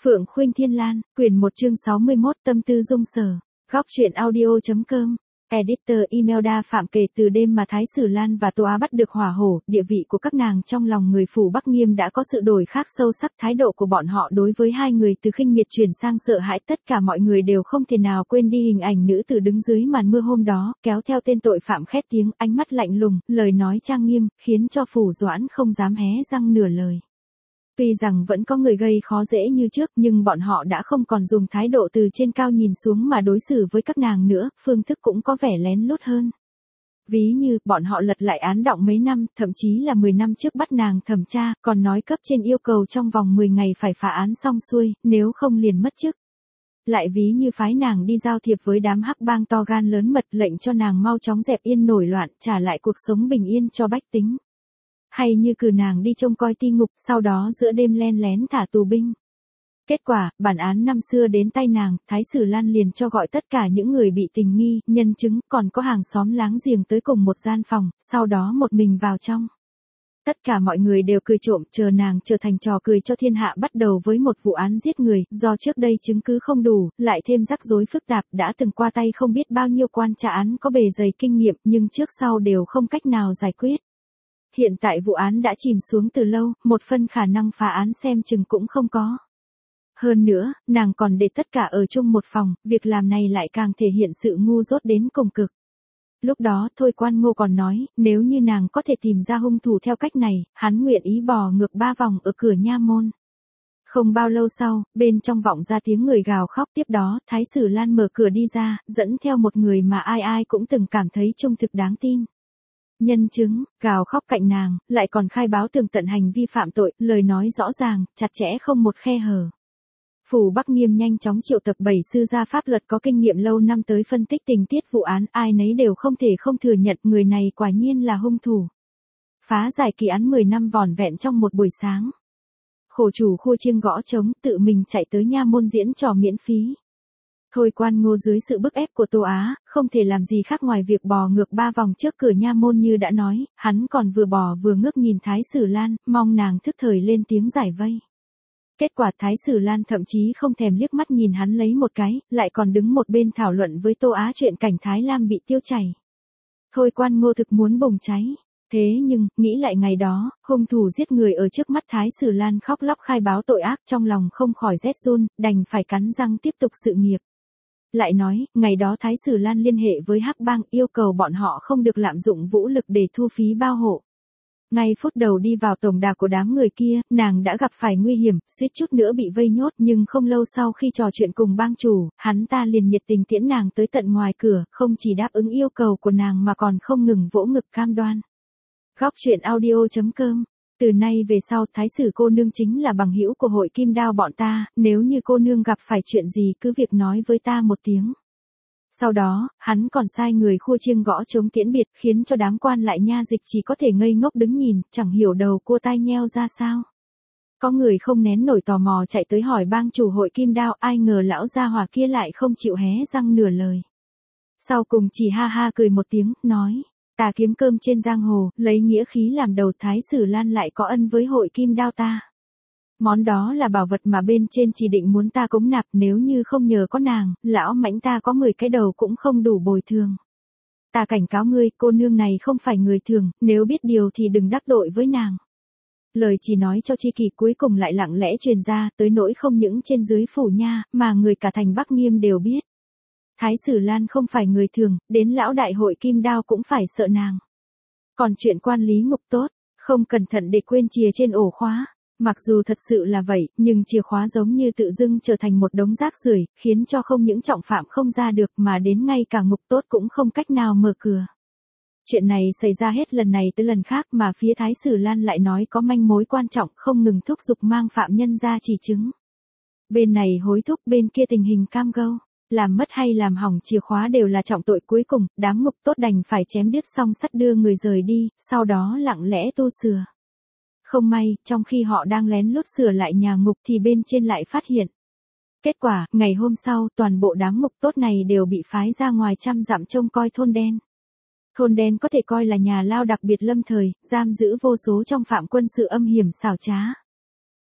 Phượng Khuynh Thiên Lan, quyển 1 chương 61 tâm tư dung sở. Góc truyện audio.com. Editor email đa phạm kể từ đêm mà Thái Sử Lan và Tô Á bắt được hỏa hổ, địa vị của các nàng trong lòng người phủ Bắc Nghiêm đã có sự đổi khác sâu sắc. Thái độ của bọn họ đối với hai người từ khinh miệt chuyển sang sợ hãi. Tất cả mọi người đều không thể nào quên đi hình ảnh nữ tử đứng dưới màn mưa hôm đó, kéo theo tên tội phạm khét tiếng, ánh mắt lạnh lùng, lời nói trang nghiêm, khiến cho phủ Doãn không dám hé răng nửa lời. Tuy rằng vẫn có người gây khó dễ như trước, nhưng bọn họ đã không còn dùng thái độ từ trên cao nhìn xuống mà đối xử với các nàng nữa, phương thức cũng có vẻ lén lút hơn. Ví như, bọn họ lật lại án đọng mấy năm, thậm chí là 10 năm trước bắt nàng thẩm tra, còn nói cấp trên yêu cầu trong vòng 10 ngày phải phá án xong xuôi, nếu không liền mất chức. Lại ví như phái nàng đi giao thiệp với đám hắc bang to gan lớn mật, lệnh cho nàng mau chóng dẹp yên nổi loạn, trả lại cuộc sống bình yên cho bách tính. Hay như cử nàng đi trông coi ti ngục, sau đó giữa đêm len lén thả tù binh. Kết quả, bản án năm xưa đến tay nàng, Thái Sử Lan liền cho gọi tất cả những người bị tình nghi, nhân chứng, còn có hàng xóm láng giềng tới cùng một gian phòng, sau đó một mình vào trong. Tất cả mọi người đều cười trộm, chờ nàng trở thành trò cười cho thiên hạ. Bắt đầu với một vụ án giết người, do trước đây chứng cứ không đủ, lại thêm rắc rối phức tạp, đã từng qua tay không biết bao nhiêu quan tra án có bề dày kinh nghiệm, nhưng trước sau đều không cách nào giải quyết. Hiện tại vụ án đã chìm xuống từ lâu, một phân khả năng phá án xem chừng cũng không có. Hơn nữa, nàng còn để tất cả ở chung một phòng, việc làm này lại càng thể hiện sự ngu dốt đến cùng cực. Lúc đó Thôi Quan Ngô còn nói, nếu như nàng có thể tìm ra hung thủ theo cách này, hắn nguyện ý bò ngược 3 vòng ở cửa nha môn. Không bao lâu sau, bên trong vọng ra tiếng người gào khóc. Tiếp đó, Thái Sử Lan mở cửa đi ra, dẫn theo một người mà ai ai cũng từng cảm thấy trung thực đáng tin. Nhân chứng, gào khóc cạnh nàng, lại còn khai báo tường tận hành vi phạm tội, lời nói rõ ràng, chặt chẽ không một khe hở. Phủ Bắc Nghiêm nhanh chóng triệu tập 7 sư gia pháp luật có kinh nghiệm lâu năm tới phân tích tình tiết vụ án, ai nấy đều không thể không thừa nhận người này quả nhiên là hung thủ. Phá giải kỳ án 10 năm vỏn vẹn trong một buổi sáng. Khổ chủ khua chiêng gõ trống, tự mình chạy tới nha môn diễn trò miễn phí. Thôi Quan Ngô dưới sự bức ép của Tô Á, không thể làm gì khác ngoài việc bò ngược 3 vòng trước cửa nha môn như đã nói, hắn còn vừa bò vừa ngước nhìn Thái Sử Lan, mong nàng thức thời lên tiếng giải vây. Kết quả Thái Sử Lan thậm chí không thèm liếc mắt nhìn hắn lấy một cái, lại còn đứng một bên thảo luận với Tô Á chuyện cảnh Thái Lam bị tiêu chảy. Thôi Quan Ngô thực muốn bùng cháy. Thế nhưng, nghĩ lại ngày đó, hung thủ giết người ở trước mắt Thái Sử Lan khóc lóc khai báo tội ác, trong lòng không khỏi rét run, đành phải cắn răng tiếp tục sự nghiệp. Lại nói, ngày đó Thái Sử Lan liên hệ với hắc bang yêu cầu bọn họ không được lạm dụng vũ lực để thu phí bao hộ. Ngay phút đầu đi vào tổng đà của đám người kia, nàng đã gặp phải nguy hiểm, suýt chút nữa bị vây nhốt, nhưng không lâu sau khi trò chuyện cùng bang chủ, hắn ta liền nhiệt tình tiễn nàng tới tận ngoài cửa, không chỉ đáp ứng yêu cầu của nàng mà còn không ngừng vỗ ngực cam đoan. Góc truyện audio.com. Từ nay về sau Thái Sử cô nương chính là bằng hữu của hội Kim Đao bọn ta, nếu như cô nương gặp phải chuyện gì cứ việc nói với ta một tiếng. Sau đó, hắn còn sai người khua chiêng gõ trống tiễn biệt, khiến cho đám quan lại nha dịch chỉ có thể ngây ngốc đứng nhìn, chẳng hiểu đầu cua tai nheo ra sao. Có người không nén nổi tò mò chạy tới hỏi bang chủ hội Kim Đao, ai ngờ lão gia hỏa kia lại không chịu hé răng nửa lời. Sau cùng chỉ ha ha cười một tiếng, nói. Ta kiếm cơm trên giang hồ, lấy nghĩa khí làm đầu. Thái Sử Lan lại có ân với hội Kim Đao ta. Món đó là bảo vật mà bên trên chỉ định muốn ta cống nạp, nếu như không nhờ có nàng, lão mãnh ta có 10 cái đầu cũng không đủ bồi thường. Ta cảnh cáo ngươi, cô nương này không phải người thường, nếu biết điều thì đừng đắc tội với nàng. Lời chỉ nói cho chi kỷ cuối cùng lại lặng lẽ truyền ra, tới nỗi không những trên dưới phủ nha, mà người cả thành Bắc Nghiêm đều biết. Thái Sử Lan không phải người thường, đến lão đại hội Kim Đao cũng phải sợ nàng. Còn chuyện quan lý ngục tốt, không cẩn thận để quên chìa trên ổ khóa. Mặc dù thật sự là vậy, nhưng chìa khóa giống như tự dưng trở thành một đống rác rưởi, khiến cho không những trọng phạm không ra được mà đến ngay cả ngục tốt cũng không cách nào mở cửa. Chuyện này xảy ra hết lần này tới lần khác mà phía Thái Sử Lan lại nói có manh mối quan trọng, không ngừng thúc giục mang phạm nhân ra chỉ chứng. Bên này hối thúc, bên kia tình hình cam go. Làm mất hay làm hỏng chìa khóa đều là trọng tội, cuối cùng, đám ngục tốt đành phải chém đứt song sắt đưa người rời đi, sau đó lặng lẽ tu sửa. Không may, trong khi họ đang lén lút sửa lại nhà ngục thì bên trên lại phát hiện. Kết quả, ngày hôm sau, toàn bộ đám ngục tốt này đều bị phái ra ngoài trăm dặm trông coi thôn đen. Thôn đen có thể coi là nhà lao đặc biệt lâm thời, giam giữ vô số trong phạm quân sự âm hiểm xảo trá.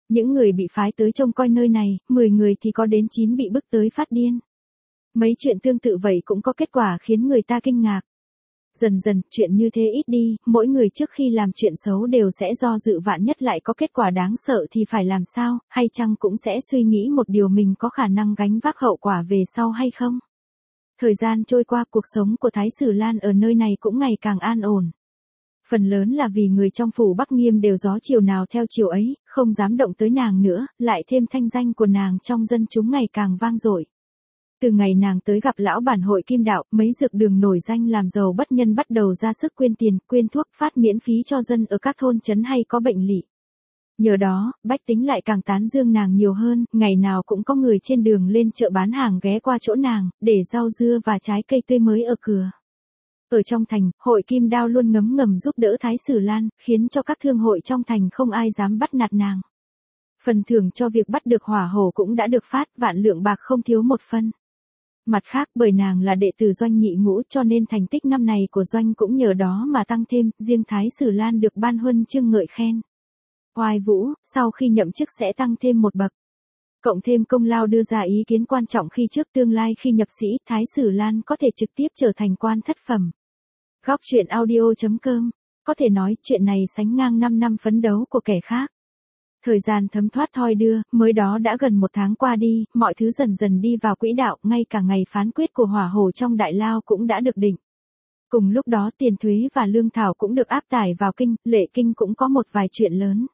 Những người bị phái tới trông coi nơi này, 10 người thì có đến 9 bị bức tới phát điên. Mấy chuyện tương tự vậy cũng có kết quả khiến người ta kinh ngạc. Dần dần, chuyện như thế ít đi, mỗi người trước khi làm chuyện xấu đều sẽ do dự vạn nhất lại có kết quả đáng sợ thì phải làm sao, hay chăng cũng sẽ suy nghĩ một điều mình có khả năng gánh vác hậu quả về sau hay không. Thời gian trôi qua, cuộc sống của Thái Sử Lan ở nơi này cũng ngày càng an ổn. Phần lớn là vì người trong phủ Bắc Nghiêm đều gió chiều nào theo chiều ấy, không dám động tới nàng nữa, lại thêm thanh danh của nàng trong dân chúng ngày càng vang dội. Từ ngày nàng tới gặp lão bản hội Kim Đạo, mấy dược đường nổi danh làm giàu bất nhân bắt đầu ra sức quyên tiền, quyên thuốc phát miễn phí cho dân ở các thôn trấn hay có bệnh lỵ. Nhờ đó, bách tính lại càng tán dương nàng nhiều hơn, ngày nào cũng có người trên đường lên chợ bán hàng ghé qua chỗ nàng, để rau dưa và trái cây tươi mới ở cửa. Ở trong thành, hội Kim Đao luôn ngấm ngầm giúp đỡ Thái Sử Lan, khiến cho các thương hội trong thành không ai dám bắt nạt nàng. Phần thưởng cho việc bắt được hỏa hổ cũng đã được phát, vạn lượng bạc không thiếu một phân. Mặt khác, bởi nàng là đệ tử Doanh Nhị Ngũ cho nên thành tích năm này của Doanh cũng nhờ đó mà tăng thêm, riêng Thái Sử Lan được ban huân chương ngợi khen. Oai Vũ, sau khi nhậm chức sẽ tăng thêm một bậc. Cộng thêm công lao đưa ra ý kiến quan trọng khi trước tương lai khi nhập sĩ, Thái Sử Lan có thể trực tiếp trở thành quan thất phẩm. Góc truyện audio.com, có thể nói chuyện này sánh ngang 5 năm phấn đấu của kẻ khác. Thời gian thấm thoát thoi đưa, mới đó đã gần 1 tháng qua đi, mọi thứ dần dần đi vào quỹ đạo, ngay cả ngày phán quyết của hỏa hổ trong đại lao cũng đã được định. Cùng lúc đó tiền thuế và lương thảo cũng được áp tải vào kinh, Lệ Kinh cũng có một vài chuyện lớn.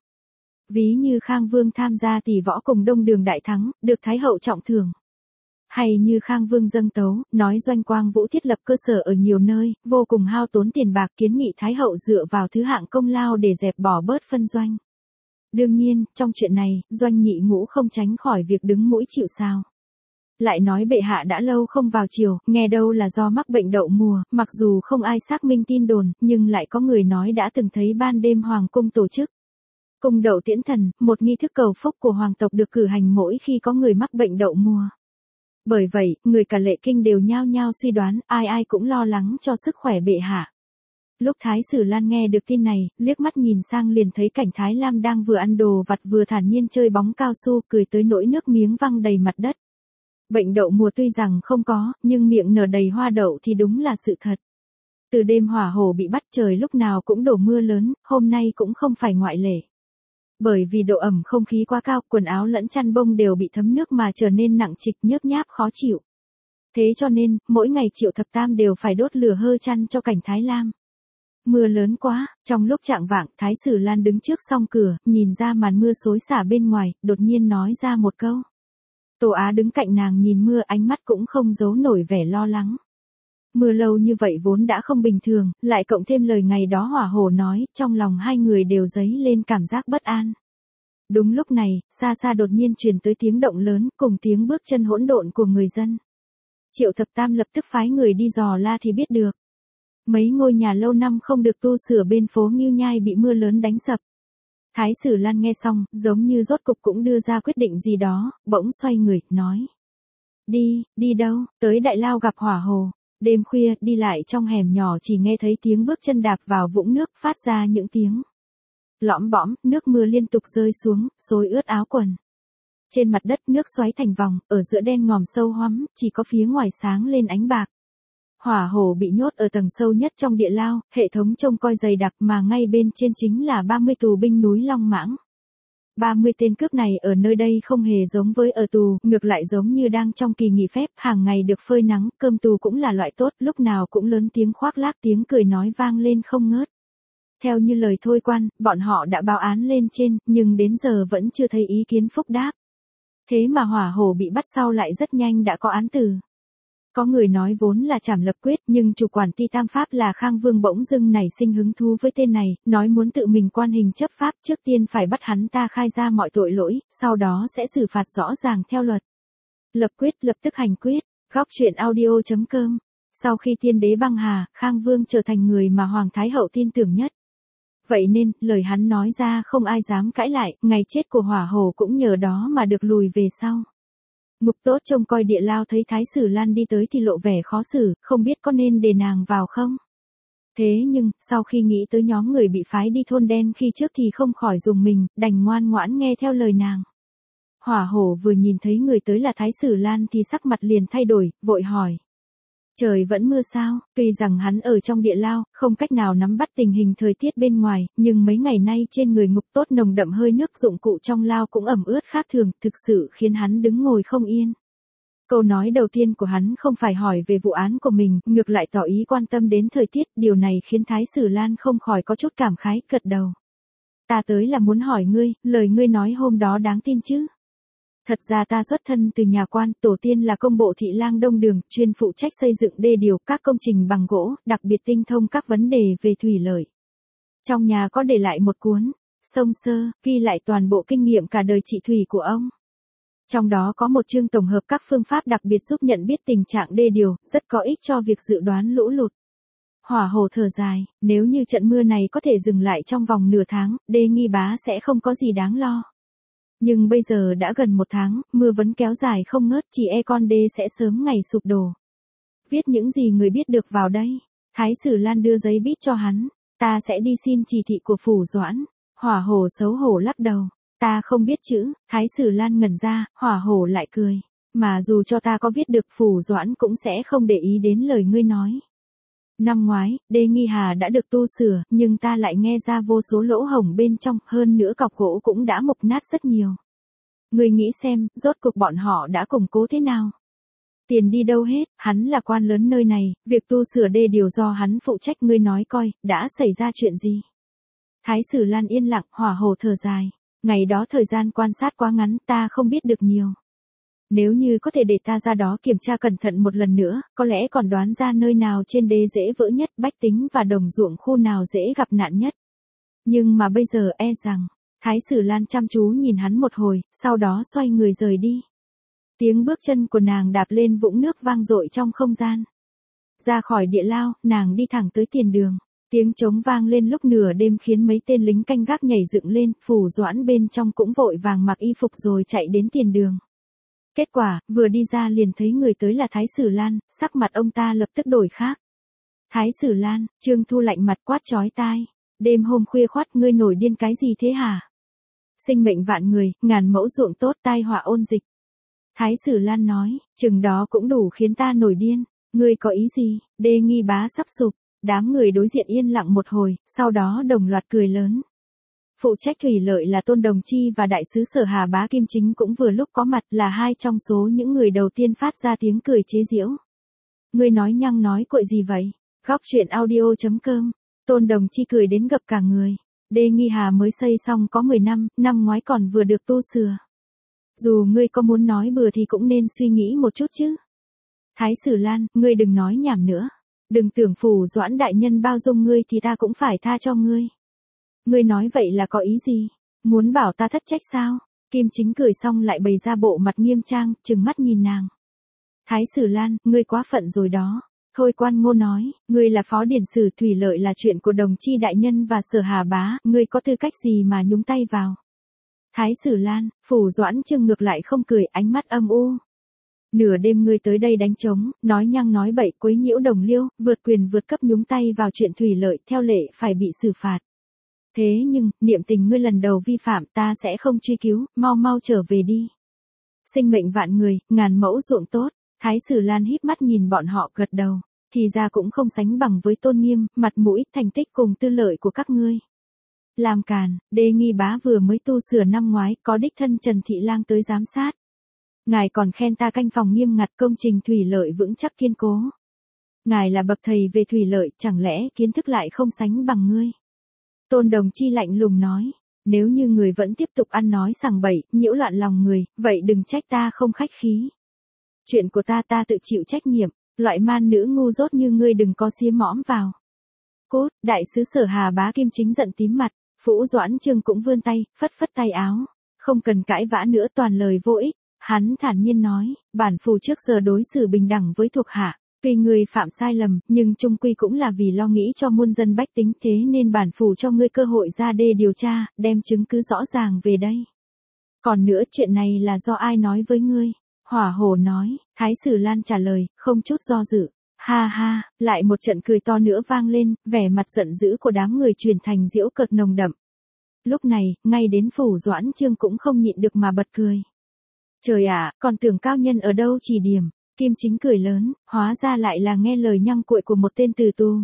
Ví như Khang Vương tham gia tỷ võ cùng Đông Đường đại thắng, được Thái hậu trọng thưởng. Hay như Khang Vương dâng tấu, nói Doanh Quang Vũ thiết lập cơ sở ở nhiều nơi, vô cùng hao tốn tiền bạc, kiến nghị Thái hậu dựa vào thứ hạng công lao để dẹp bỏ bớt phân doanh. Đương nhiên, trong chuyện này, Doanh Nhị Ngũ không tránh khỏi việc đứng mũi chịu sào. Lại nói bệ hạ đã lâu không vào triều, nghe đâu là do mắc bệnh đậu mùa, mặc dù không ai xác minh tin đồn, nhưng lại có người nói đã từng thấy ban đêm hoàng cung tổ chức cung đậu tiễn thần, một nghi thức cầu phúc của hoàng tộc được cử hành mỗi khi có người mắc bệnh đậu mùa. Bởi vậy, người cả Lệ Kinh đều nhao nhao suy đoán, ai ai cũng lo lắng cho sức khỏe bệ hạ. Lúc Thái Sử Lan nghe được tin này, liếc mắt nhìn sang liền thấy cảnh Thái Lam đang vừa ăn đồ vặt vừa thản nhiên chơi bóng cao su, cười tới nỗi nước miếng văng đầy mặt đất. Bệnh đậu mùa tuy rằng không có, nhưng miệng nở đầy hoa đậu thì đúng là sự thật. Từ đêm hỏa hổ bị bắt, trời lúc nào cũng đổ mưa lớn, hôm nay cũng không phải ngoại lệ. Bởi vì độ ẩm không khí quá cao, quần áo lẫn chăn bông đều bị thấm nước mà trở nên nặng trịch, nhớp nháp khó chịu. Thế cho nên, mỗi ngày Triệu Thập Tam đều phải đốt lửa hơ chăn cho cảnh Thái Lam. Mưa lớn quá, trong lúc chạng vạng, Thái Sử Lan đứng trước song cửa, nhìn ra màn mưa xối xả bên ngoài, đột nhiên nói ra một câu. Tô Á đứng cạnh nàng nhìn mưa, ánh mắt cũng không giấu nổi vẻ lo lắng. Mưa lâu như vậy vốn đã không bình thường, lại cộng thêm lời ngày đó hỏa hổ nói, trong lòng hai người đều dấy lên cảm giác bất an. Đúng lúc này, xa xa đột nhiên truyền tới tiếng động lớn, cùng tiếng bước chân hỗn độn của người dân. Triệu Thập Tam lập tức phái người đi dò la thì biết được. Mấy ngôi nhà lâu năm không được tu sửa bên phố Ngưu Nhai bị mưa lớn đánh sập. Thái Sử Lan nghe xong, giống như rốt cục cũng đưa ra quyết định gì đó, bỗng xoay người, nói. Đi đâu, tới đại lao gặp hỏa hồ. Đêm khuya, đi lại trong hẻm nhỏ chỉ nghe thấy tiếng bước chân đạp vào vũng nước, phát ra những tiếng lõm bõm, nước mưa liên tục rơi xuống, xối ướt áo quần. Trên mặt đất nước xoáy thành vòng, ở giữa đen ngòm sâu hoắm, chỉ có phía ngoài sáng lên ánh bạc. Hỏa hổ bị nhốt ở tầng sâu nhất trong địa lao, hệ thống trông coi dày đặc mà ngay bên trên chính là 30 tù binh núi Long Mãng. 30 tên cướp này ở nơi đây không hề giống với ở tù, ngược lại giống như đang trong kỳ nghỉ phép, hàng ngày được phơi nắng, cơm tù cũng là loại tốt, lúc nào cũng lớn tiếng khoác lác, tiếng cười nói vang lên không ngớt. Theo như lời thôi quan, bọn họ đã báo án lên trên, nhưng đến giờ vẫn chưa thấy ý kiến phúc đáp. Thế mà hỏa hổ bị bắt sau lại rất nhanh đã có án tử. Có người nói vốn là trảm lập quyết, nhưng chủ quản ty tam pháp là Khang Vương bỗng dưng nảy sinh hứng thú với tên này, nói muốn tự mình quan hình chấp pháp, trước tiên phải bắt hắn ta khai ra mọi tội lỗi, sau đó sẽ xử phạt rõ ràng theo luật. Lập quyết lập tức hành quyết. Góc truyện audio.com. Sau khi tiên đế băng hà, Khang Vương trở thành người mà Hoàng Thái Hậu tin tưởng nhất. Vậy nên, lời hắn nói ra không ai dám cãi lại, ngày chết của hỏa hổ cũng nhờ đó mà được lùi về sau. Ngục tốt trông coi địa lao thấy Thái Sử Lan đi tới thì lộ vẻ khó xử, không biết có nên để nàng vào không. Thế nhưng, sau khi nghĩ tới nhóm người bị phái đi thôn đen khi trước thì không khỏi rùng mình, đành ngoan ngoãn nghe theo lời nàng. Hỏa hổ vừa nhìn thấy người tới là Thái Sử Lan thì sắc mặt liền thay đổi, vội hỏi. Trời vẫn mưa sao? Tuy rằng hắn ở trong địa lao, không cách nào nắm bắt tình hình thời tiết bên ngoài, nhưng mấy ngày nay trên người ngục tốt nồng đậm hơi nước, dụng cụ trong lao cũng ẩm ướt khác thường, thực sự khiến hắn đứng ngồi không yên. Câu nói đầu tiên của hắn không phải hỏi về vụ án của mình, ngược lại tỏ ý quan tâm đến thời tiết, điều này khiến Thái Sử Lan không khỏi có chút cảm khái, gật đầu. Ta tới là muốn hỏi ngươi, lời ngươi nói hôm đó đáng tin chứ? Thật ra ta xuất thân từ nhà quan, tổ tiên là công bộ thị lang Đông Đường, chuyên phụ trách xây dựng đê điều, các công trình bằng gỗ, đặc biệt tinh thông các vấn đề về thủy lợi. Trong nhà có để lại một cuốn, Sông Sơ, ghi lại toàn bộ kinh nghiệm cả đời trị thủy của ông. Trong đó có một chương tổng hợp các phương pháp đặc biệt giúp nhận biết tình trạng đê điều, rất có ích cho việc dự đoán lũ lụt. Hỏa hổ thở dài, nếu như trận mưa này có thể dừng lại trong vòng nửa tháng, Đê Nghi Bá sẽ không có gì đáng lo. Nhưng bây giờ đã gần một tháng, mưa vẫn kéo dài không ngớt, chỉ e con đê sẽ sớm ngày sụp đổ. Viết những gì người biết được vào đây. Thái Sử Lan đưa giấy bút cho hắn. Ta sẽ đi xin chỉ thị của Phủ Doãn. Hỏa hổ xấu hổ lắc đầu. Ta không biết chữ. Thái Sử Lan ngẩn ra, hỏa hổ lại cười. Mà dù cho ta có viết được, Phủ Doãn cũng sẽ không để ý đến lời ngươi nói. Năm ngoái, Đê Nghi Hà đã được tu sửa, nhưng ta lại nghe ra vô số lỗ hổng bên trong, hơn nữa cọc gỗ cũng đã mục nát rất nhiều. Ngươi nghĩ xem, rốt cuộc bọn họ đã củng cố thế nào? Tiền đi đâu hết, hắn là quan lớn nơi này, việc tu sửa đê điều do hắn phụ trách, ngươi nói coi, đã xảy ra chuyện gì? Thái Sử Lan yên lặng, hỏa hổ thở dài. Ngày đó thời gian quan sát quá ngắn, ta không biết được nhiều. Nếu như có thể để ta ra đó kiểm tra cẩn thận một lần nữa, có lẽ còn đoán ra nơi nào trên đê dễ vỡ nhất, bách tính và đồng ruộng khu nào dễ gặp nạn nhất. Nhưng mà bây giờ e rằng, Thái Sử Lan chăm chú nhìn hắn một hồi, sau đó xoay người rời đi. Tiếng bước chân của nàng đạp lên vũng nước vang dội trong không gian. Ra khỏi địa lao, nàng đi thẳng tới tiền đường. Tiếng trống vang lên lúc nửa đêm khiến mấy tên lính canh gác nhảy dựng lên, Phủ Doãn bên trong cũng vội vàng mặc y phục rồi chạy đến tiền đường. Kết quả, vừa đi ra liền thấy người tới là Thái Sử Lan, sắc mặt ông ta lập tức đổi khác. Thái Sử Lan, Trương Thu lạnh mặt quát chói tai. Đêm hôm khuya khoắt ngươi nổi điên cái gì thế hả? Sinh mệnh vạn người, ngàn mẫu ruộng tốt, tai họa ôn dịch. Thái Sử Lan nói, chừng đó cũng đủ khiến ta nổi điên. Ngươi có ý gì? Đê Nghi Bá sắp sụp. Đám người đối diện yên lặng một hồi, sau đó đồng loạt cười lớn. Phụ trách thủy lợi là Tôn Đồng Chi và đại sứ Sở Hà Bá Kim Chính cũng vừa lúc có mặt, là hai trong số những người đầu tiên phát ra tiếng cười chế giễu. Ngươi nói nhăng nói cuội gì vậy? Góc truyện audio.com. Tôn Đồng Chi cười đến gập cả người. Đê Nghi Hà mới xây xong có 10 năm, năm ngoái còn vừa được tu sửa. Dù ngươi có muốn nói bừa thì cũng nên suy nghĩ một chút chứ. Thái Sử Lan, ngươi đừng nói nhảm nữa. Đừng tưởng Phủ Doãn đại nhân bao dung ngươi thì ta cũng phải tha cho ngươi. Ngươi nói vậy là có ý gì? Muốn bảo ta thất trách sao? Kim Chính cười xong lại bày ra bộ mặt nghiêm trang, trừng mắt nhìn nàng. Thái Sử Lan, ngươi quá phận rồi đó. Thôi Quan Ngô nói, ngươi là phó điển sử, thủy lợi là chuyện của Đồng Chi đại nhân và Sở Hà Bá, ngươi có tư cách gì mà nhúng tay vào? Thái Sử Lan, Phủ Doãn Trương ngược lại không cười, ánh mắt âm u. Nửa đêm ngươi tới đây đánh trống, nói nhăng nói bậy, quấy nhiễu đồng liêu, vượt quyền vượt cấp, nhúng tay vào chuyện thủy lợi, theo lệ phải bị xử phạt. Thế nhưng, niệm tình ngươi lần đầu vi phạm, ta sẽ không truy cứu, mau mau trở về đi. Sinh mệnh vạn người, ngàn mẫu ruộng tốt. Thái Sử Lan híp mắt nhìn bọn họ, gật đầu. Thì ra cũng không sánh bằng với tôn nghiêm, mặt mũi, thành tích cùng tư lợi của các ngươi. Làm càn, Đê Nghi Bá vừa mới tu sửa năm ngoái, có đích thân Trần Thị Lang tới giám sát. Ngài còn khen ta canh phòng nghiêm ngặt, công trình thủy lợi vững chắc kiên cố. Ngài là bậc thầy về thủy lợi, chẳng lẽ kiến thức lại không sánh bằng ngươi? Tôn Đồng Chi lạnh lùng nói, nếu như người vẫn tiếp tục ăn nói sằng bậy, nhiễu loạn lòng người, vậy đừng trách ta không khách khí. Chuyện của ta tự chịu trách nhiệm, loại man nữ ngu dốt như ngươi đừng có xía mõm vào. Cút, đại sứ Sở Hà Bá Kim Chính giận tím mặt, Phủ Doãn Trương cũng vươn tay, phất phất tay áo. Không cần cãi vã nữa, toàn lời vô ích. Hắn thản nhiên nói, bản phủ trước giờ đối xử bình đẳng với thuộc hạ. Tuy ngươi phạm sai lầm, nhưng chung quy cũng là vì lo nghĩ cho muôn dân bách tính, thế nên bản phủ cho ngươi cơ hội ra đê điều tra, đem chứng cứ rõ ràng về đây. Còn nữa, chuyện này là do ai nói với ngươi? Hỏa hổ nói. Thái Sử Lan trả lời, không chút do dự. Ha ha, lại một trận cười to nữa vang lên, vẻ mặt giận dữ của đám người chuyển thành giễu cợt nồng đậm. Lúc này, ngay đến Phủ Doãn Trương cũng không nhịn được mà bật cười. Trời ạ, còn tưởng cao nhân ở đâu chỉ điểm. Kim Chính cười lớn, hóa ra lại là nghe lời nhăng cuội của một tên từ tù.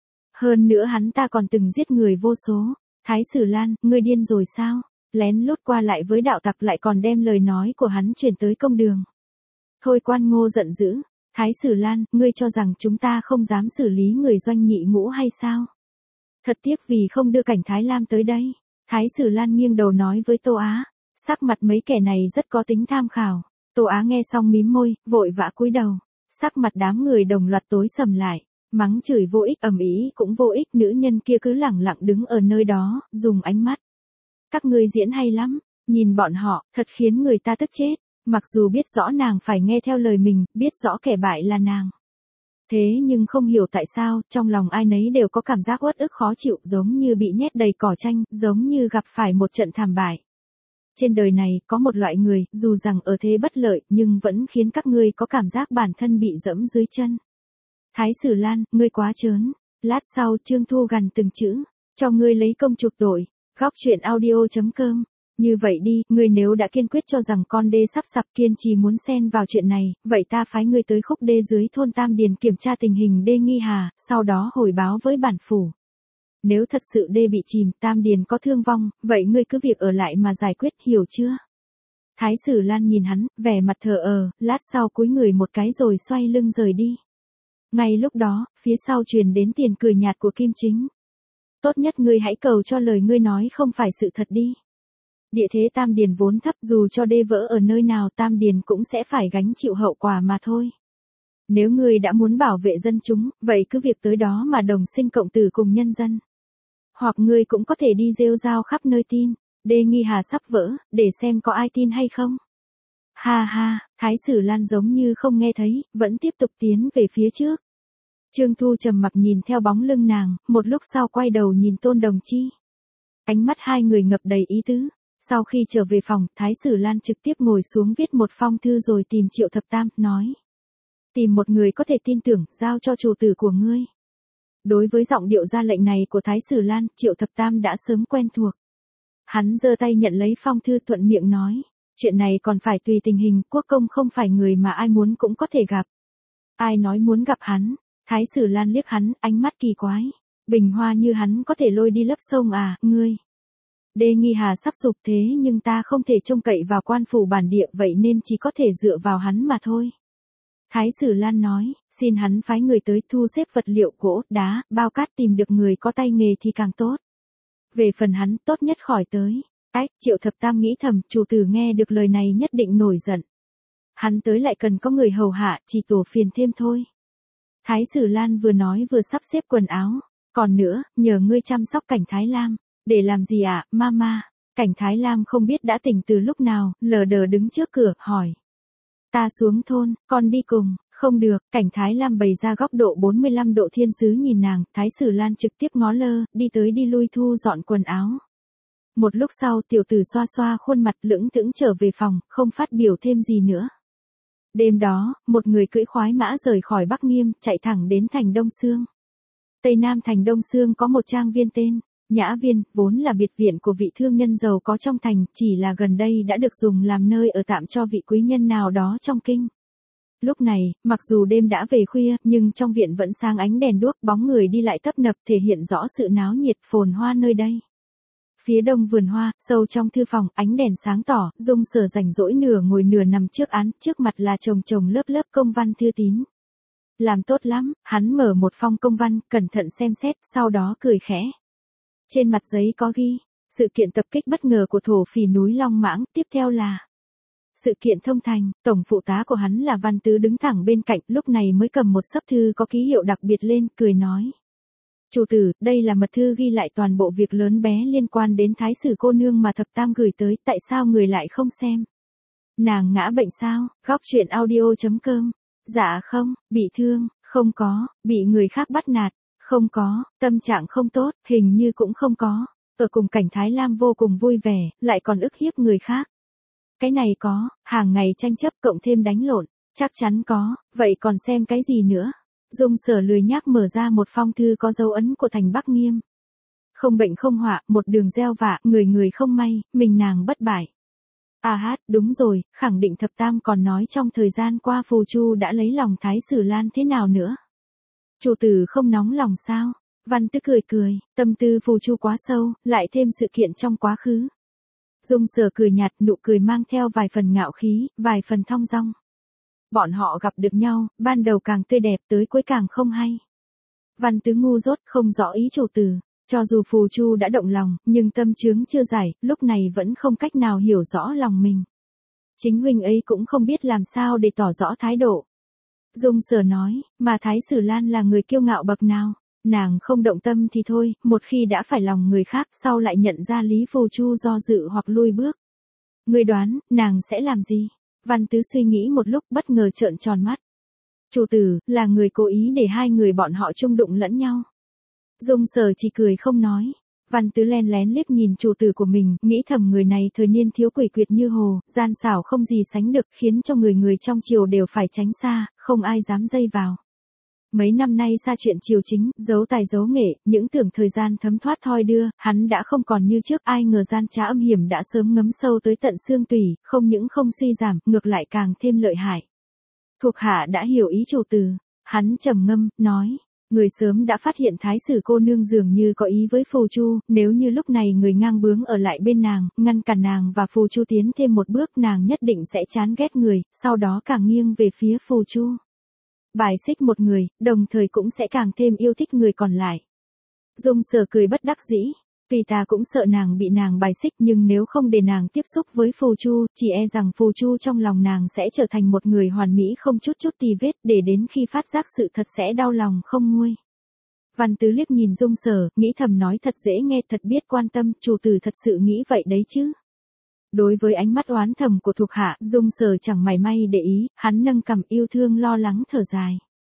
Hơn nữa hắn ta còn từng giết người vô số. Thái Sử Lan, ngươi điên rồi sao? Lén lút qua lại với đạo tặc lại còn đem lời nói của hắn truyền tới công đường. Thôi Quan Ngô giận dữ. Thái Sử Lan, ngươi cho rằng chúng ta không dám xử lý người doanh nhị ngũ hay sao? Thật tiếc vì không đưa Cảnh Thái Lam tới đây. Thái Sử Lan nghiêng đầu nói với Tô Á. Sắc mặt mấy kẻ này rất có tính tham khảo. Tô Á nghe xong mím môi, vội vã cúi đầu. Sắc mặt đám người đồng loạt tối sầm lại. Mắng chửi vô ích, ầm ĩ cũng vô ích, nữ nhân kia cứ lẳng lặng đứng ở nơi đó, dùng ánh mắt. Các ngươi diễn hay lắm, nhìn bọn họ, thật khiến người ta tức chết. Mặc dù biết rõ nàng phải nghe theo lời mình, biết rõ kẻ bại là nàng. Thế nhưng không hiểu tại sao, trong lòng ai nấy đều có cảm giác uất ức khó chịu, giống như bị nhét đầy cỏ tranh, giống như gặp phải một trận thảm bại. Trên đời này, có một loại người, dù rằng ở thế bất lợi, nhưng vẫn khiến các ngươi có cảm giác bản thân bị dẫm dưới chân. Thái Sử Lan, ngươi quá trớn. Lát sau Trương Thu gằn từng chữ, cho ngươi lấy công chuộc tội. Góc truyện audio.com. Như vậy đi, ngươi nếu đã kiên quyết cho rằng con đê sắp sập kiên trì muốn xen vào chuyện này, vậy ta phái ngươi tới khúc đê dưới thôn Tam Điền kiểm tra tình hình đê nghi hà, sau đó hồi báo với bản phủ. Nếu thật sự đê bị chìm, Tam Điền có thương vong, vậy ngươi cứ việc ở lại mà giải quyết, hiểu chưa? Thái Sử Lan nhìn hắn, vẻ mặt thờ lát sau cúi người một cái rồi xoay lưng rời đi. Ngay lúc đó, phía sau truyền đến tiếng cười nhạt của Kim Chính. Tốt nhất ngươi hãy cầu cho lời ngươi nói không phải sự thật đi. Địa thế Tam Điền vốn thấp, dù cho đê vỡ ở nơi nào Tam Điền cũng sẽ phải gánh chịu hậu quả mà thôi. Nếu ngươi đã muốn bảo vệ dân chúng, vậy cứ việc tới đó mà đồng sinh cộng tử cùng nhân dân. Hoặc ngươi cũng có thể đi rêu rao khắp nơi tin, đê nghi hà sắp vỡ, để xem có ai tin hay không. Ha ha, Thái Sử Lan giống như không nghe thấy, vẫn tiếp tục tiến về phía trước. Trương Thu trầm mặc nhìn theo bóng lưng nàng, một lúc sau quay đầu nhìn Tôn Đồng Chi. Ánh mắt hai người ngập đầy ý tứ. Sau khi trở về phòng, Thái Sử Lan trực tiếp ngồi xuống viết một phong thư rồi tìm Triệu Thập Tam, nói. Tìm một người có thể tin tưởng, giao cho chủ tử của ngươi. Đối với giọng điệu ra lệnh này của Thái Sử Lan, Triệu Thập Tam đã sớm quen thuộc. Hắn giơ tay nhận lấy phong thư thuận miệng nói. Chuyện này còn phải tùy tình hình, quốc công không phải người mà ai muốn cũng có thể gặp. Ai nói muốn gặp hắn? Thái Sử Lan liếc hắn, ánh mắt kỳ quái. Bình hoa như hắn có thể lôi đi lấp sông à, ngươi? Đê nghi hà sắp sụp thế nhưng ta không thể trông cậy vào quan phủ bản địa vậy nên chỉ có thể dựa vào hắn mà thôi. Thái Sử Lan nói, xin hắn phái người tới thu xếp vật liệu gỗ, đá, bao cát tìm được người có tay nghề thì càng tốt. Về phần hắn, tốt nhất khỏi tới. Triệu Thập Tam nghĩ thầm, chủ tử nghe được lời này nhất định nổi giận. Hắn tới lại cần có người hầu hạ, chỉ tổ phiền thêm thôi. Thái Sử Lan vừa nói vừa sắp xếp quần áo. Còn nữa, nhờ ngươi chăm sóc Cảnh Thái Lam. Để làm gì ạ, mama? Cảnh Thái Lam không biết đã tỉnh từ lúc nào, lờ đờ đứng trước cửa, hỏi. Ta xuống thôn, con đi cùng. Không được, Cảnh Thái Lam bày ra góc độ 45 độ thiên sứ nhìn nàng, Thái Sử Lan trực tiếp ngó lơ, đi tới đi lui thu dọn quần áo. Một lúc sau tiểu tử xoa xoa khuôn mặt lững thững trở về phòng, không phát biểu thêm gì nữa. Đêm đó, một người cưỡi khoái mã rời khỏi Bắc Nghiêm, chạy thẳng đến thành Đông Xương. Tây Nam thành Đông Xương có một trang viên tên Nhã Viên, vốn là biệt viện của vị thương nhân giàu có trong thành, chỉ là gần đây đã được dùng làm nơi ở tạm cho vị quý nhân nào đó trong kinh. Lúc này, mặc dù đêm đã về khuya, nhưng trong viện vẫn sáng ánh đèn đuốc, bóng người đi lại tấp nập thể hiện rõ sự náo nhiệt phồn hoa nơi đây. Phía đông vườn hoa, sâu trong thư phòng, ánh đèn sáng tỏ, Dung Sở rảnh rỗi nửa ngồi nửa nằm trước án, trước mặt là chồng lớp lớp công văn thư tín. Làm tốt lắm, hắn mở một phong công văn, cẩn thận xem xét, sau đó cười khẽ. Trên mặt giấy có ghi, sự kiện tập kích bất ngờ của thổ phỉ núi Long Mãng, tiếp theo là sự kiện thông thành, tổng phụ tá của hắn là Văn Tứ đứng thẳng bên cạnh, lúc này mới cầm một xấp thư có ký hiệu đặc biệt lên, cười nói. Chủ tử, đây là mật thư ghi lại toàn bộ việc lớn bé liên quan đến Thái Sử cô nương mà Thập Tam gửi tới, tại sao người lại không xem? Nàng ngã bệnh sao? Góc truyện audio.com. Dạ không, bị thương, không có, bị người khác bắt nạt, không có, tâm trạng không tốt, hình như cũng không có. Ở cùng Cảnh Thái Lam vô cùng vui vẻ, lại còn ức hiếp người khác. Cái này có, hàng ngày tranh chấp cộng thêm đánh lộn, chắc chắn có, vậy còn xem cái gì nữa? Dung Sở lười nhác mở ra một phong thư có dấu ấn của thành Bắc Nghiêm. Không bệnh không họa, một đường gieo vạ, người người không may, mình nàng bất bại. Đúng rồi, khẳng định thập tam còn nói trong thời gian qua Phù Chu đã lấy lòng Thái Sử Lan thế nào nữa. Chủ tử không nóng lòng sao? Văn Tứ cười cười, tâm tư Phù Chu quá sâu, lại thêm sự kiện trong quá khứ. Dung Sở cười nhạt, nụ cười mang theo vài phần ngạo khí, vài phần thong dong. Bọn họ gặp được nhau, ban đầu càng tươi đẹp tới cuối càng không hay. Văn Tứ ngu dốt không rõ ý chủ tử, cho dù Phù Chu đã động lòng, nhưng tâm chướng chưa giải, lúc này vẫn không cách nào hiểu rõ lòng mình. Chính huynh ấy cũng không biết làm sao để tỏ rõ thái độ. Dung Sở nói, mà Thái Sử Lan là người kiêu ngạo bậc nào, nàng không động tâm thì thôi, một khi đã phải lòng người khác sau lại nhận ra Lý Phù Chu do dự hoặc lui bước. Ngươi đoán, nàng sẽ làm gì? Văn Tứ suy nghĩ một lúc bất ngờ trợn tròn mắt. Chủ tử, là người cố ý để hai người bọn họ chung đụng lẫn nhau. Dung Sở chỉ cười không nói. Văn Tứ len lén liếc nhìn chủ tử của mình, nghĩ thầm người này thời niên thiếu quỷ quyệt như hồ, gian xảo không gì sánh được, khiến cho người trong triều đều phải tránh xa, không ai dám dây vào. Mấy năm nay xa chuyện triều chính, giấu tài giấu nghệ, những tưởng thời gian thấm thoát thoi đưa, hắn đã không còn như trước, ai ngờ gian trá âm hiểm đã sớm ngấm sâu tới tận xương tủy, không những không suy giảm, ngược lại càng thêm lợi hại. Thuộc hạ đã hiểu ý chủ tử, hắn trầm ngâm, nói. Người sớm đã phát hiện Thái Sử cô nương dường như có ý với Phù Chu, nếu như lúc này người ngang bướng ở lại bên nàng, ngăn cản nàng và Phù Chu tiến thêm một bước, nàng nhất định sẽ chán ghét người, sau đó càng nghiêng về phía Phù Chu. Bài xích một người, đồng thời cũng sẽ càng thêm yêu thích người còn lại. Dung Sở cười bất đắc dĩ, vì ta cũng sợ nàng bị nàng bài xích, nhưng nếu không để nàng tiếp xúc với Phù Chu, chỉ e rằng Phù Chu trong lòng nàng sẽ trở thành một người hoàn mỹ không chút tì vết, để đến khi phát giác sự thật sẽ đau lòng không nguôi. Văn Tứ liếc nhìn Dung Sở, nghĩ thầm nói thật dễ nghe, thật biết quan tâm, chủ tử thật sự nghĩ vậy đấy chứ. Đối với ánh mắt oán thầm của thuộc hạ, Dung Sở chẳng mảy may để ý, hắn nâng cằm yêu thương lo lắng thở dài.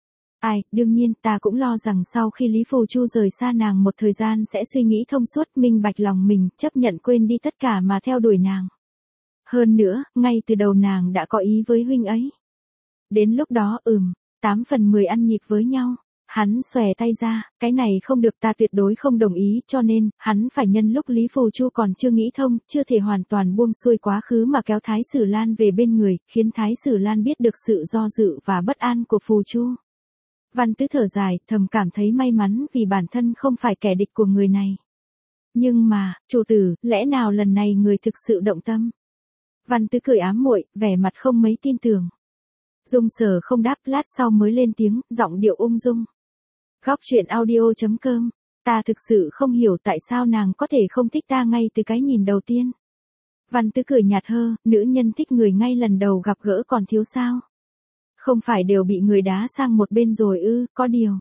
Đương nhiên ta cũng lo rằng sau khi Lý Phù Chu rời xa nàng một thời gian sẽ suy nghĩ thông suốt, minh bạch lòng mình, chấp nhận quên đi tất cả mà theo đuổi nàng. Hơn nữa, ngay từ đầu nàng đã có ý với huynh ấy. Đến lúc đó 8 phần 10 ăn nhịp với nhau. Hắn xòe tay ra, cái này không được, ta tuyệt đối không đồng ý, cho nên, hắn phải nhân lúc Lý Phù Chu còn chưa nghĩ thông, chưa thể hoàn toàn buông xuôi quá khứ mà kéo Thái Sử Lan về bên người, khiến Thái Sử Lan biết được sự do dự và bất an của Phù Chu. Văn Tứ thở dài, thầm cảm thấy may mắn vì bản thân không phải kẻ địch của người này. Nhưng mà, chủ tử, lẽ nào lần này người thực sự động tâm? Văn Tứ cười ám muội, vẻ mặt không mấy tin tưởng. Dung Sở không đáp, lát sau mới lên tiếng, giọng điệu ung dung. Góc truyện audio.com, ta thực sự không hiểu tại sao nàng có thể không thích ta ngay từ cái nhìn đầu tiên. Văn Tứ cười nhạt hơ, nữ nhân thích người ngay lần đầu gặp gỡ còn thiếu sao? Không phải đều bị người đá sang một bên rồi ư, có điều.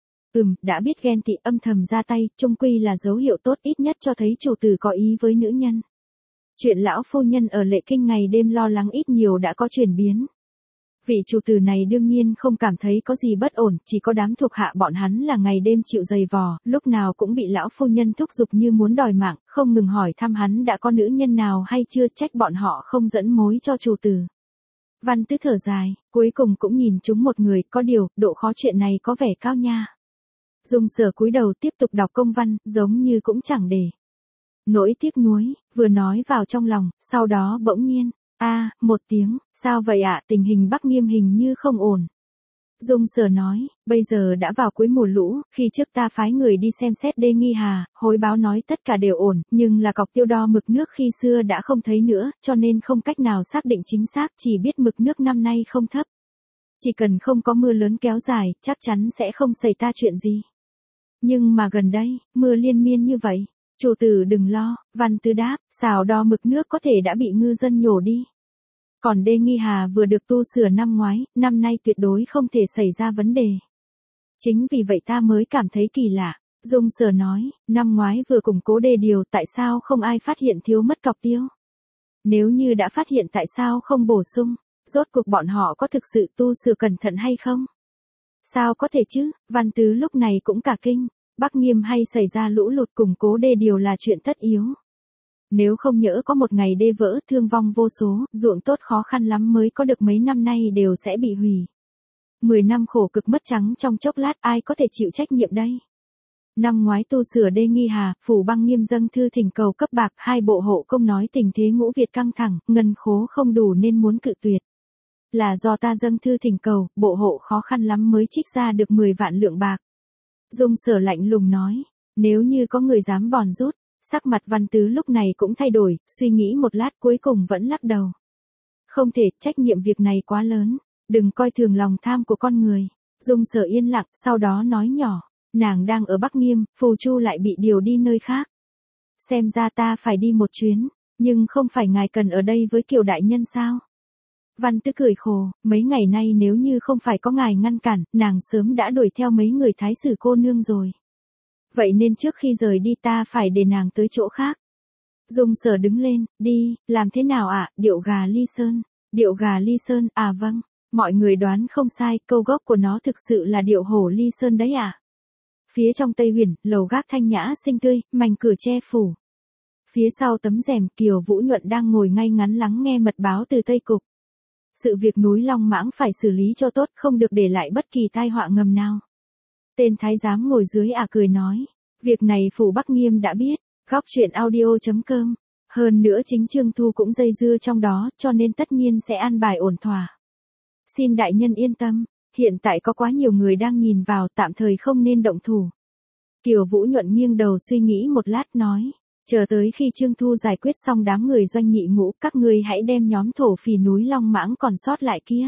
Đã biết ghen tị, âm thầm ra tay, chung quy là dấu hiệu tốt, ít nhất cho thấy chủ tử có ý với nữ nhân. Chuyện lão phu nhân ở Lệ Kinh ngày đêm lo lắng ít nhiều đã có chuyển biến. Vị chủ tử này đương nhiên không cảm thấy có gì bất ổn, chỉ có đám thuộc hạ bọn hắn là ngày đêm chịu giày vò, lúc nào cũng bị lão phu nhân thúc giục như muốn đòi mạng, không ngừng hỏi thăm hắn đã có nữ nhân nào hay chưa, trách bọn họ không dẫn mối cho chủ tử. Văn Tứ thở dài, cuối cùng cũng nhìn chúng một người, có điều, độ khó chuyện này có vẻ cao nha. Dung Sở cúi đầu tiếp tục đọc công văn, giống như cũng chẳng để. Nỗi tiếc nuối, vừa nói vào trong lòng, sau đó bỗng nhiên, một tiếng, sao vậy ạ, tình hình Bắc Nghiêm hình như không ổn. Dung Sở nói, bây giờ đã vào cuối mùa lũ, khi trước ta phái người đi xem xét đê Nghi Hà, hối báo nói tất cả đều ổn, nhưng là cọc tiêu đo mực nước khi xưa đã không thấy nữa, cho nên không cách nào xác định chính xác, chỉ biết mực nước năm nay không thấp. Chỉ cần không có mưa lớn kéo dài, chắc chắn sẽ không xảy ra chuyện gì. Nhưng mà gần đây, mưa liên miên như vậy, chủ tử đừng lo, Văn Tứ đáp, xào đo mực nước có thể đã bị ngư dân nhổ đi. Còn đê Nghi Hà vừa được tu sửa năm ngoái, năm nay tuyệt đối không thể xảy ra vấn đề. Chính vì vậy ta mới cảm thấy kỳ lạ. Dung Sở nói, năm ngoái vừa củng cố đê điều, tại sao không ai phát hiện thiếu mất cọc tiêu? Nếu như đã phát hiện tại sao không bổ sung? Rốt cuộc bọn họ có thực sự tu sửa cẩn thận hay không? Sao có thể chứ? Văn Tứ lúc này cũng cả kinh. Bắc Nghiêm hay xảy ra lũ lụt, củng cố đê điều là chuyện tất yếu. Nếu không nhỡ có một ngày đê vỡ, thương vong vô số, ruộng tốt khó khăn lắm mới có được mấy năm nay đều sẽ bị hủy. 10 năm khổ cực mất trắng trong chốc lát ai có thể chịu trách nhiệm đây. Năm ngoái tu sửa đê Nghi Hà, Phủ Băng Nghiêm dâng thư thỉnh cầu cấp bạc, hai bộ hộ công nói tình thế ngũ Việt căng thẳng, ngân khố không đủ nên muốn cự tuyệt. Là do ta dâng thư thỉnh cầu, bộ hộ khó khăn lắm mới trích ra được 10 vạn lượng bạc. Dung Sở lạnh lùng nói, nếu như có người dám bòn rút, sắc mặt Văn Tứ lúc này cũng thay đổi, suy nghĩ một lát cuối cùng vẫn lắc đầu. Không thể, trách nhiệm việc này quá lớn, đừng coi thường lòng tham của con người. Dung Sở yên lặng, sau đó nói nhỏ, nàng đang ở Bắc Nghiêm, Phù Chu lại bị điều đi nơi khác. Xem ra ta phải đi một chuyến, nhưng không phải ngài cần ở đây với Kiều đại nhân sao? Văn Tứ cười khổ, mấy ngày nay nếu như không phải có ngài ngăn cản, nàng sớm đã đuổi theo mấy người thái sử cô nương rồi. Vậy nên trước khi rời đi ta phải để nàng tới chỗ khác. Dung Sở đứng lên, đi, làm thế nào ạ, điệu gà ly sơn. Điệu gà ly sơn, à vâng, mọi người đoán không sai, câu gốc của nó thực sự là điệu hổ ly sơn đấy ạ. Phía trong Tây Huyền, lầu gác thanh nhã xinh tươi, mảnh cửa che phủ. Phía sau tấm rèm Kiều Vũ Nhuận đang ngồi ngay ngắn lắng nghe mật báo từ Tây Cục. Sự việc núi Long Mãng phải xử lý cho tốt, không được để lại bất kỳ tai họa ngầm nào. Tên thái giám ngồi dưới cười nói, việc này Phủ Bắc Nghiêm đã biết, góc truyện audio.com. Hơn nữa chính Trương Thu cũng dây dưa trong đó, cho nên tất nhiên sẽ an bài ổn thỏa. Xin đại nhân yên tâm, hiện tại có quá nhiều người đang nhìn vào, tạm thời không nên động thủ. Kiều Vũ Nhuận nghiêng đầu suy nghĩ một lát nói, chờ tới khi Trương Thu giải quyết xong đám người doanh nhị ngũ, các ngươi hãy đem nhóm thổ phỉ núi Long Mãng còn sót lại kia.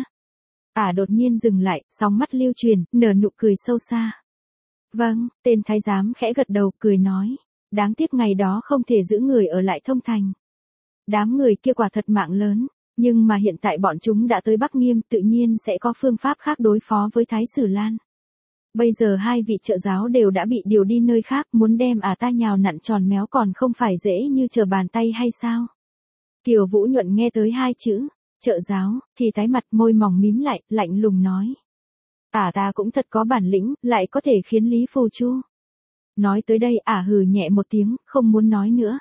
Đột nhiên dừng lại, sóng mắt lưu truyền, nở nụ cười sâu xa. Vâng, tên thái giám khẽ gật đầu, cười nói, đáng tiếc ngày đó không thể giữ người ở lại Thông Thành. Đám người kia quả thật mạng lớn, nhưng mà hiện tại bọn chúng đã tới Bắc Nghiêm, tự nhiên sẽ có phương pháp khác đối phó với Thái Sử Lan. Bây giờ hai vị trợ giáo đều đã bị điều đi nơi khác, muốn đem ta nhào nặn tròn méo còn không phải dễ như trở bàn tay hay sao? Kiều Vũ Nhuận nghe tới hai chữ, trợ giáo, thì tái mặt, môi mỏng mím lại, lạnh lùng nói. Ta cũng thật có bản lĩnh, lại có thể khiến Lý Phù Chu. Nói tới đây hừ nhẹ một tiếng, không muốn nói nữa.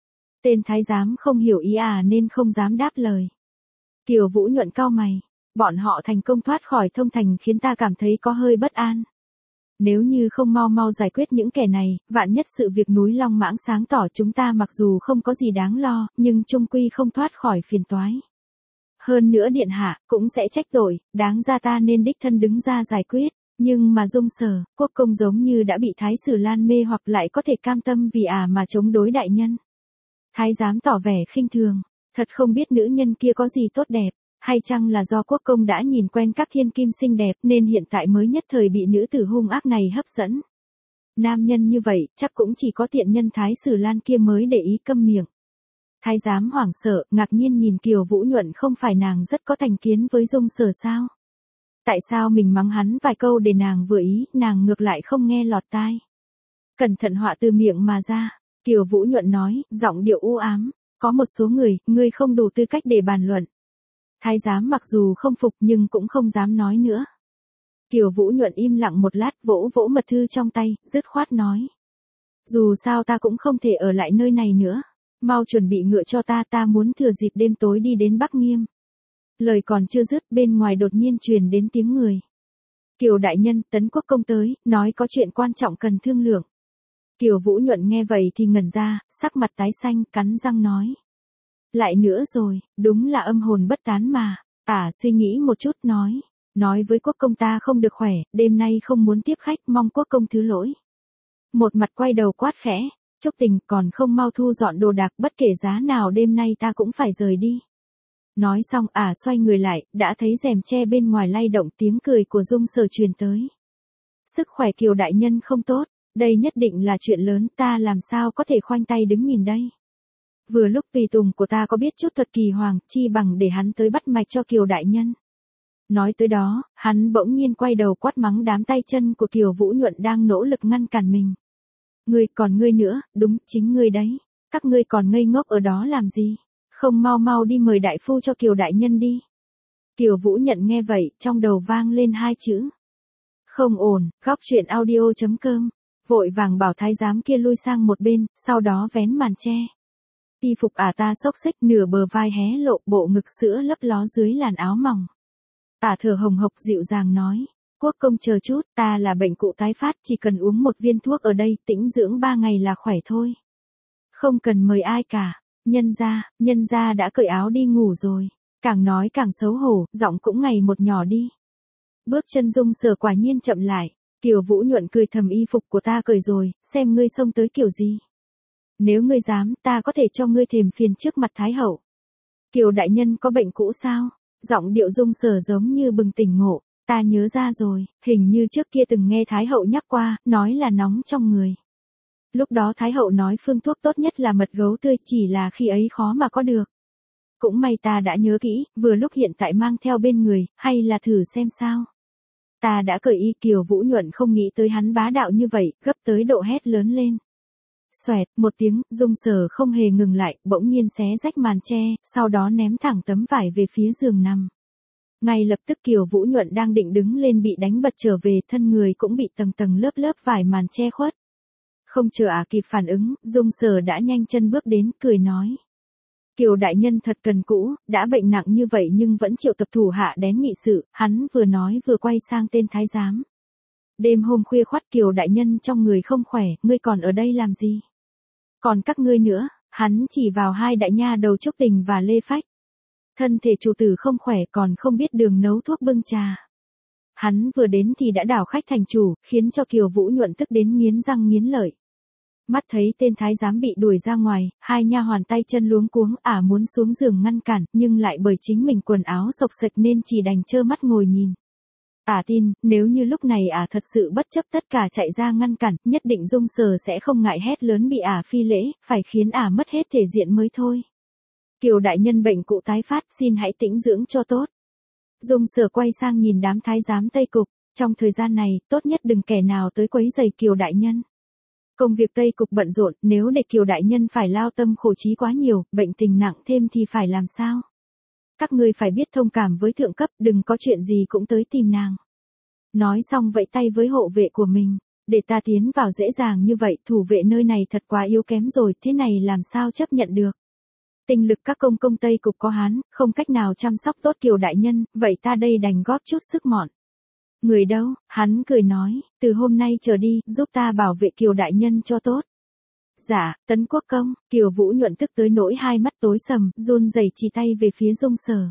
Tên thái giám không hiểu ý nên không dám đáp lời. Kiều Vũ Nhuận cau mày, bọn họ thành công thoát khỏi Thông Thành khiến ta cảm thấy có hơi bất an. Nếu như không mau giải quyết những kẻ này, vạn nhất sự việc núi Long Mãng sáng tỏ chúng ta mặc dù không có gì đáng lo, nhưng chung quy không thoát khỏi phiền toái. Hơn nữa điện hạ cũng sẽ trách tội, đáng ra ta nên đích thân đứng ra giải quyết. Nhưng mà Dung Sở, quốc công giống như đã bị Thái Sử Lan mê hoặc lại có thể cam tâm vì mà chống đối đại nhân. Thái giám tỏ vẻ khinh thường, thật không biết nữ nhân kia có gì tốt đẹp, hay chăng là do quốc công đã nhìn quen các thiên kim xinh đẹp nên hiện tại mới nhất thời bị nữ tử hung ác này hấp dẫn. Nam nhân như vậy chắc cũng chỉ có tiện nhân Thái Sử Lan kia mới để ý câm miệng. Thái giám hoảng sợ, ngạc nhiên nhìn Kiều Vũ Nhuận, không phải nàng rất có thành kiến với Dung Sở sao? Tại sao mình mắng hắn vài câu để nàng vừa ý, nàng ngược lại không nghe lọt tai. Cẩn thận họa từ miệng mà ra, Kiều Vũ Nhuận nói, giọng điệu u ám, có một số người, ngươi không đủ tư cách để bàn luận. Thái giám mặc dù không phục nhưng cũng không dám nói nữa. Kiều Vũ Nhuận im lặng một lát, vỗ vỗ mật thư trong tay, dứt khoát nói. Dù sao ta cũng không thể ở lại nơi này nữa, mau chuẩn bị ngựa cho ta muốn thừa dịp đêm tối đi đến Bắc Nghiêm. Lời còn chưa dứt, bên ngoài đột nhiên truyền đến tiếng người. Kiều đại nhân, Tấn quốc công tới, nói có chuyện quan trọng cần thương lượng. Kiều Vũ Nhuận nghe vậy thì ngẩn ra, sắc mặt tái xanh, cắn răng nói. Lại nữa rồi, đúng là âm hồn bất tán mà. Suy nghĩ một chút nói với quốc công ta không được khỏe, đêm nay không muốn tiếp khách, mong quốc công thứ lỗi. Một mặt quay đầu quát khẽ, Trúc Tình còn không mau thu dọn đồ đạc, bất kể giá nào đêm nay ta cũng phải rời đi. Nói xong xoay người lại, đã thấy rèm che bên ngoài lay động, tiếng cười của Dung Sở truyền tới. Sức khỏe Kiều đại nhân không tốt, đây nhất định là chuyện lớn, ta làm sao có thể khoanh tay đứng nhìn đây. Vừa lúc tùy tùng của ta có biết chút thuật kỳ hoàng, chi bằng để hắn tới bắt mạch cho Kiều đại nhân. Nói tới đó, hắn bỗng nhiên quay đầu quát mắng đám tay chân của Kiều Vũ Nhuận đang nỗ lực ngăn cản mình. Ngươi nữa, đúng, chính ngươi đấy, các ngươi còn ngây ngốc ở đó làm gì? Không mau đi mời đại phu cho Kiều đại nhân đi. Kiều Vũ Nhuận nghe vậy, trong đầu vang lên hai chữ. Không ổn, góc truyện audio.com, vội vàng bảo thái giám kia lui sang một bên, sau đó vén màn che. Y phục ta xốc xếch, nửa bờ vai hé lộ, bộ ngực sữa lấp ló dưới làn áo mỏng. Thở hồng hộc dịu dàng nói. Quốc công chờ chút, ta là bệnh cụ tái phát, chỉ cần uống một viên thuốc ở đây, tĩnh dưỡng 3 ngày là khỏe thôi. Không cần mời ai cả. Nhân gia đã cởi áo đi ngủ rồi. Càng nói càng xấu hổ, giọng cũng ngày một nhỏ đi. Bước chân Dung Sở quả nhiên chậm lại. Kiều Vũ Nhuận cười thầm, y phục của ta cởi rồi, xem ngươi xông tới kiểu gì. Nếu ngươi dám, ta có thể cho ngươi thềm phiền trước mặt Thái hậu. Kiều đại nhân có bệnh cũ sao? Giọng điệu Dung Sở giống như bừng tỉnh ngộ. Ta nhớ ra rồi, hình như trước kia từng nghe Thái hậu nhắc qua, nói là nóng trong người. Lúc đó Thái hậu nói phương thuốc tốt nhất là mật gấu tươi, chỉ là khi ấy khó mà có được. Cũng may ta đã nhớ kỹ, vừa lúc hiện tại mang theo bên người, hay là thử xem sao. Ta đã cởi y. Kiều Vũ Nhuận không nghĩ tới hắn bá đạo như vậy, gấp tới độ hét lớn lên. Xoẹt, một tiếng, Dung Sở không hề ngừng lại, bỗng nhiên xé rách màn che, sau đó ném thẳng tấm vải về phía giường nằm. Ngay lập tức Kiều Vũ Nhuận đang định đứng lên bị đánh bật trở về, thân người cũng bị tầng tầng lớp lớp vải màn che khuất. Không chờ kịp phản ứng, Dung Sở đã nhanh chân bước đến, cười nói. Kiều đại nhân thật cần cũ, đã bệnh nặng như vậy nhưng vẫn triệu tập thủ hạ đến nghị sự, hắn vừa nói vừa quay sang tên thái giám. Đêm hôm khuya khoắt, Kiều đại nhân trong người không khỏe, ngươi còn ở đây làm gì? Còn các ngươi nữa, hắn chỉ vào hai đại nha đầu Trúc Tình và Lê Phách. Thân thể chủ tử không khỏe, còn không biết đường nấu thuốc bưng trà. Hắn vừa đến thì đã đảo khách thành chủ, khiến cho Kiều Vũ Nhuận tức đến nghiến răng nghiến lợi. Mắt thấy tên thái giám bị đuổi ra ngoài, hai nha hoàn tay chân luống cuống, muốn xuống giường ngăn cản, nhưng lại bởi chính mình quần áo xộc xệch nên chỉ đành trơ mắt ngồi nhìn. Tin, nếu như lúc này thật sự bất chấp tất cả chạy ra ngăn cản, nhất định Dung Sở sẽ không ngại hét lớn bị phi lễ, phải khiến mất hết thể diện mới thôi. Kiều đại nhân bệnh cụ tái phát, xin hãy tĩnh dưỡng cho tốt. Dung Sở quay sang nhìn đám thái giám Tây Cục, trong thời gian này, tốt nhất đừng kẻ nào tới quấy rầy Kiều đại nhân. Công việc Tây Cục bận rộn, nếu để Kiều đại nhân phải lao tâm khổ trí quá nhiều, bệnh tình nặng thêm thì phải làm sao? Các ngươi phải biết thông cảm với thượng cấp, đừng có chuyện gì cũng tới tìm nàng. Nói xong vẫy tay với hộ vệ của mình, để ta tiến vào dễ dàng như vậy, thủ vệ nơi này thật quá yếu kém rồi, thế này làm sao chấp nhận được. Tinh lực các công Tây Cục có hán, không cách nào chăm sóc tốt Kiều đại nhân, vậy ta đây đành góp chút sức mọn. Người đâu? Hắn cười nói, từ hôm nay trở đi, giúp ta bảo vệ Kiều đại nhân cho tốt. Dạ, Tấn Quốc công. Kiều Vũ Nhuận tức tới nỗi hai mắt tối sầm, run rẩy chỉ tay về phía Dung Sở.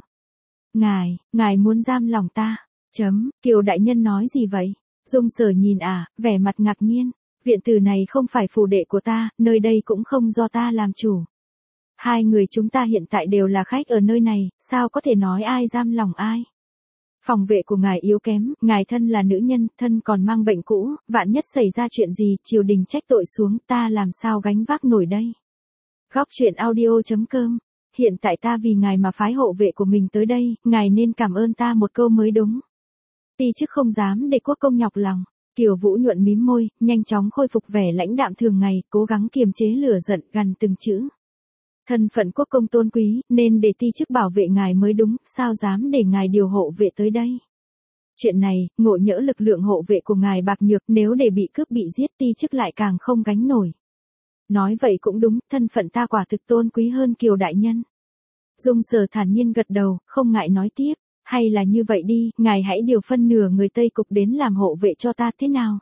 Ngài muốn giam lòng ta. Kiều đại nhân nói gì vậy? Dung Sở nhìn vẻ mặt ngạc nhiên. Viện tử này không phải phủ đệ của ta, nơi đây cũng không do ta làm chủ. Hai người chúng ta hiện tại đều là khách ở nơi này, sao có thể nói ai giam lòng ai? Phòng vệ của ngài yếu kém, ngài thân là nữ nhân, thân còn mang bệnh cũ, vạn nhất xảy ra chuyện gì, triều đình trách tội xuống, ta làm sao gánh vác nổi đây? Góc truyện audio.com. Hiện tại ta vì ngài mà phái hộ vệ của mình tới đây, ngài nên cảm ơn ta một câu mới đúng. Ti chức không dám để quốc công nhọc lòng. Kiều Vũ Nhuận mím môi, nhanh chóng khôi phục vẻ lãnh đạm thường ngày, cố gắng kiềm chế lửa giận, gằn từng chữ. Thân phận quốc công tôn quý, nên để ti chức bảo vệ ngài mới đúng, sao dám để ngài điều hộ vệ tới đây. Chuyện này, ngộ nhỡ lực lượng hộ vệ của ngài bạc nhược, nếu để bị cướp bị giết ti chức lại càng không gánh nổi. Nói vậy cũng đúng, thân phận ta quả thực tôn quý hơn Kiều đại nhân. Dung Sở thản nhiên gật đầu, không ngại nói tiếp, hay là như vậy đi, ngài hãy điều phân nửa người Tây Cục đến làm hộ vệ cho ta thế nào?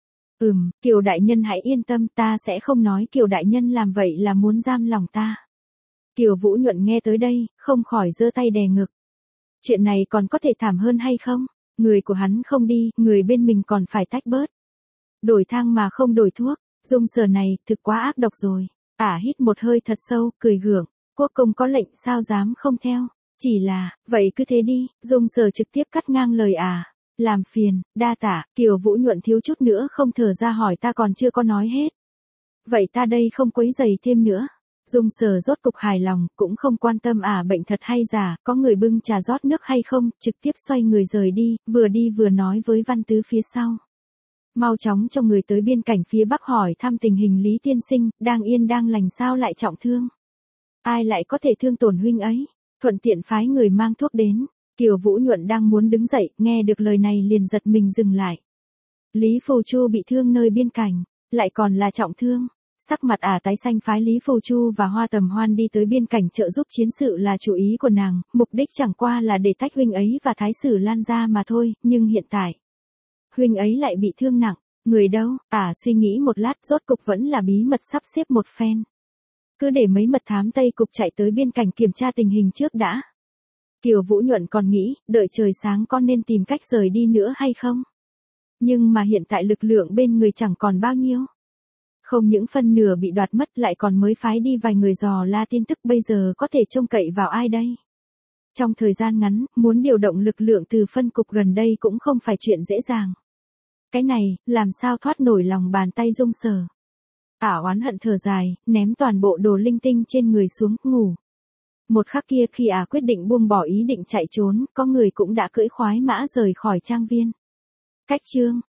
Kiều đại nhân hãy yên tâm, ta sẽ không nói Kiều đại nhân làm vậy là muốn giam lòng ta. Kiều Vũ Nhuận nghe tới đây, không khỏi giơ tay đè ngực. Chuyện này còn có thể thảm hơn hay không? Người của hắn không đi, người bên mình còn phải tách bớt. Đổi thang mà không đổi thuốc, Dung Sở này, thực quá ác độc rồi. Hít một hơi thật sâu, cười gượng, quốc công có lệnh sao dám không theo. Chỉ là, vậy cứ thế đi, Dung Sở trực tiếp cắt ngang lời làm phiền, đa tả. Kiều Vũ Nhuận thiếu chút nữa không thở ra hỏi ta còn chưa có nói hết. Vậy ta đây không quấy rầy thêm nữa. Dung Sở rốt cục hài lòng, cũng không quan tâm bệnh thật hay giả, có người bưng trà rót nước hay không, trực tiếp xoay người rời đi vừa nói với văn tứ phía sau. Mau chóng cho người tới biên cảnh phía bắc hỏi thăm tình hình Lý tiên sinh, đang yên đang lành sao lại trọng thương. Ai lại có thể thương tổn huynh ấy, thuận tiện phái người mang thuốc đến. Kiều Vũ Nhuận đang muốn đứng dậy, nghe được lời này liền giật mình dừng lại. Lý Phù Chu bị thương nơi biên cảnh, lại còn là trọng thương. Sắc mặt tái xanh, phái Lý Phù Chu và Hoa Tầm Hoan đi tới biên cảnh trợ giúp chiến sự là chủ ý của nàng, mục đích chẳng qua là để tách huynh ấy và Thái Sử Lan ra mà thôi, nhưng hiện tại, huynh ấy lại bị thương nặng, người đâu? Suy nghĩ một lát, rốt cục vẫn là bí mật sắp xếp một phen. Cứ để mấy mật thám Tây cục chạy tới biên cảnh kiểm tra tình hình trước đã. Kiều Vũ Nhuận còn nghĩ, đợi trời sáng con nên tìm cách rời đi nữa hay không? Nhưng mà hiện tại lực lượng bên người chẳng còn bao nhiêu. Không những phân nửa bị đoạt mất lại còn mới phái đi vài người dò la tin tức, bây giờ có thể trông cậy vào ai đây? Trong thời gian ngắn, muốn điều động lực lượng từ phân cục gần đây cũng không phải chuyện dễ dàng. Cái này, làm sao thoát nổi lòng bàn tay Dung Sở. Oán hận thở dài, ném toàn bộ đồ linh tinh trên người xuống, ngủ. Một khắc kia khi quyết định buông bỏ ý định chạy trốn, có người cũng đã cưỡi khoái mã rời khỏi trang viên. Cách chương